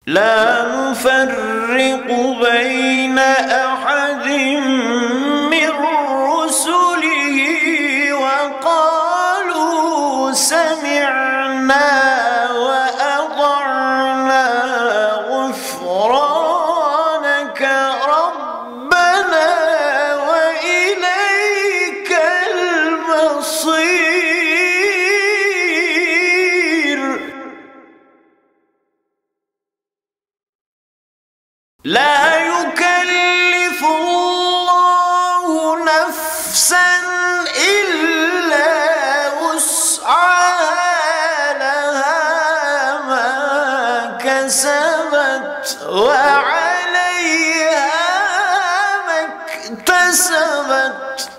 لا نفرق بين أحد من رسله وقالوا سمعنا وأطعنا غفرانك ربنا وإليك المصير. لا يكلف الله نفسا إلا وسعها لها ما كسبت وعليها ما اكتسبت